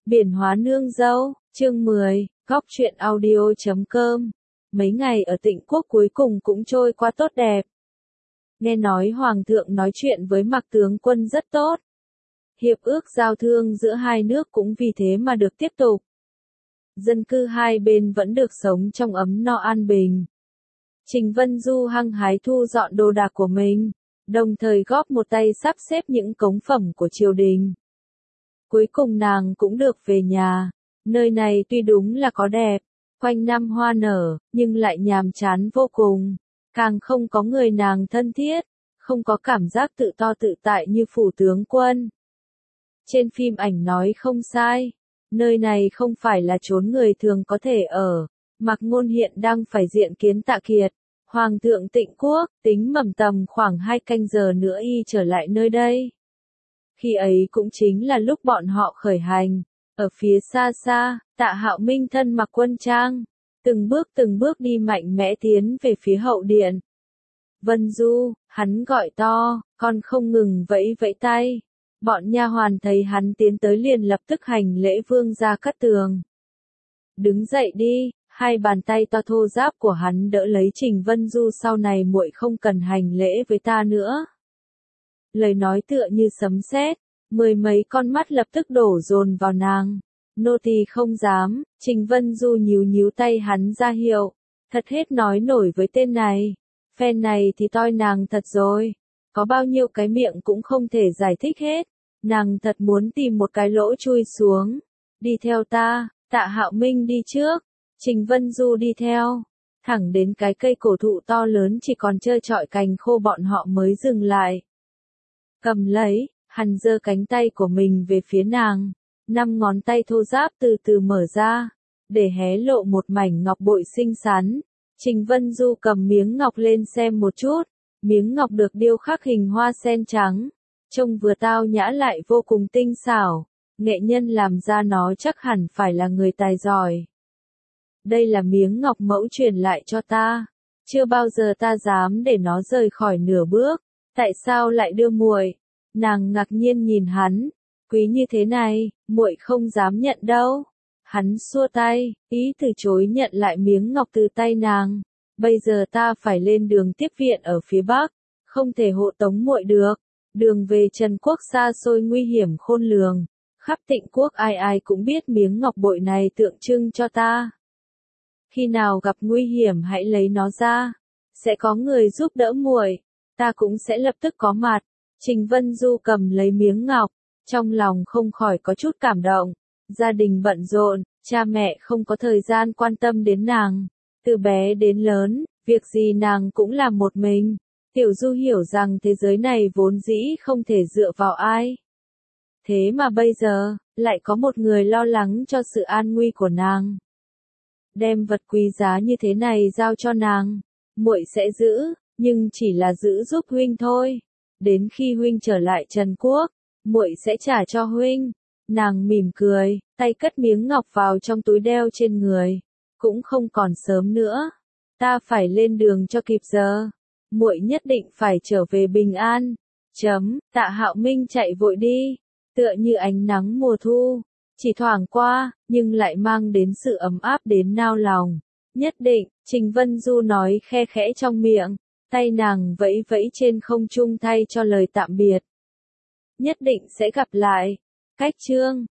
Biển hóa nương dâu, chương 10, góc truyện audio.com. Mấy ngày ở Tịnh Quốc cuối cùng cũng trôi qua tốt đẹp. Nghe nói Hoàng thượng nói chuyện với Mạc tướng quân rất tốt. Hiệp ước giao thương giữa hai nước cũng vì thế mà được tiếp tục. Dân cư hai bên vẫn được sống trong ấm no an bình. Trình Vân Du hăng hái thu dọn đồ đạc của mình, đồng thời góp một tay sắp xếp những cống phẩm của triều đình. Cuối cùng nàng cũng được về nhà. Nơi này tuy đúng là có đẹp, quanh năm hoa nở, nhưng lại nhàm chán vô cùng. Càng không có người nàng thân thiết, không có cảm giác tự to tự tại như phủ tướng quân. Trên phim ảnh nói không sai, nơi này không phải là chốn người thường có thể ở. Mạc Ngôn hiện đang phải diện kiến Tạ Kiệt, Hoàng thượng Tịnh Quốc, tính mầm tầm khoảng 2 canh giờ nữa y trở lại nơi đây. Khi ấy cũng chính là lúc bọn họ khởi hành. Ở phía xa xa, Tạ Hạo Minh thân mặc quân trang, từng bước đi mạnh mẽ tiến về phía hậu điện. Vân Du, hắn gọi to, còn không ngừng vẫy vẫy tay. Bọn nha hoàn thấy hắn tiến tới liền lập tức hành lễ vương gia Cát Tường. Đứng dậy đi, hai bàn tay to thô ráp của hắn đỡ lấy Trình Vân Du, sau này muội không cần hành lễ với ta nữa. Lời nói tựa như sấm sét, mười mấy con mắt lập tức đổ dồn vào nàng. Nô tỳ không dám, Trình Vân Du nhíu tay hắn ra hiệu, thật hết nói nổi với tên này. Phen này thì toi nàng thật rồi, có bao nhiêu cái miệng cũng không thể giải thích hết. Nàng thật muốn tìm một cái lỗ chui xuống. Đi theo ta, Tạ Hạo Minh đi trước, Trình Vân Du đi theo. Thẳng đến cái cây cổ thụ to lớn chỉ còn trơ trọi cành khô bọn họ mới dừng lại. Cầm lấy, hắn giơ cánh tay của mình về phía nàng. 5 ngón tay thô ráp từ từ mở ra, để hé lộ một mảnh ngọc bội xinh xắn. Trình Vân Du cầm miếng ngọc lên xem một chút. Miếng ngọc được điêu khắc hình hoa sen trắng, trông vừa tao nhã lại vô cùng tinh xảo. Nghệ nhân làm ra nó chắc hẳn phải là người tài giỏi. Đây là miếng ngọc mẫu truyền lại cho ta, chưa bao giờ ta dám để nó rời khỏi nửa bước. Tại sao lại đưa muội? Nàng ngạc nhiên nhìn hắn. Quý như thế này, muội không dám nhận đâu. Hắn xua tay, ý từ chối nhận lại miếng ngọc từ tay nàng. Bây giờ ta phải lên đường tiếp viện ở phía Bắc, không thể hộ tống muội được. Đường về Trần Quốc xa xôi nguy hiểm khôn lường. Khắp Tịnh Quốc ai ai cũng biết miếng ngọc bội này tượng trưng cho ta. Khi nào gặp nguy hiểm hãy lấy nó ra, sẽ có người giúp đỡ muội, ta cũng sẽ lập tức có mặt. Trình Vân Du cầm lấy miếng ngọc, trong lòng không khỏi có chút cảm động. Gia đình bận rộn, cha mẹ không có thời gian quan tâm đến nàng. Từ bé đến lớn, việc gì nàng cũng làm một mình. Tiểu Du hiểu rằng thế giới này vốn dĩ không thể dựa vào ai. Thế mà bây giờ, lại có một người lo lắng cho sự an nguy của nàng. Đem vật quý giá như thế này giao cho nàng, muội sẽ giữ, nhưng chỉ là giữ giúp huynh thôi. Đến khi huynh trở lại Trần Quốc, muội sẽ trả cho huynh. Nàng mỉm cười, tay cất miếng ngọc vào trong túi đeo trên người. Cũng không còn sớm nữa, ta phải lên đường cho kịp giờ. Muội nhất định phải trở về bình an. Tạ Hạo Minh chạy vội đi, tựa như ánh nắng mùa thu, chỉ thoảng qua, nhưng lại mang đến sự ấm áp đến nao lòng. Nhất định, Trình Vân Du nói khe khẽ trong miệng, tay nàng vẫy vẫy trên không trung thay cho lời tạm biệt. Nhất định sẽ gặp lại. Cách chương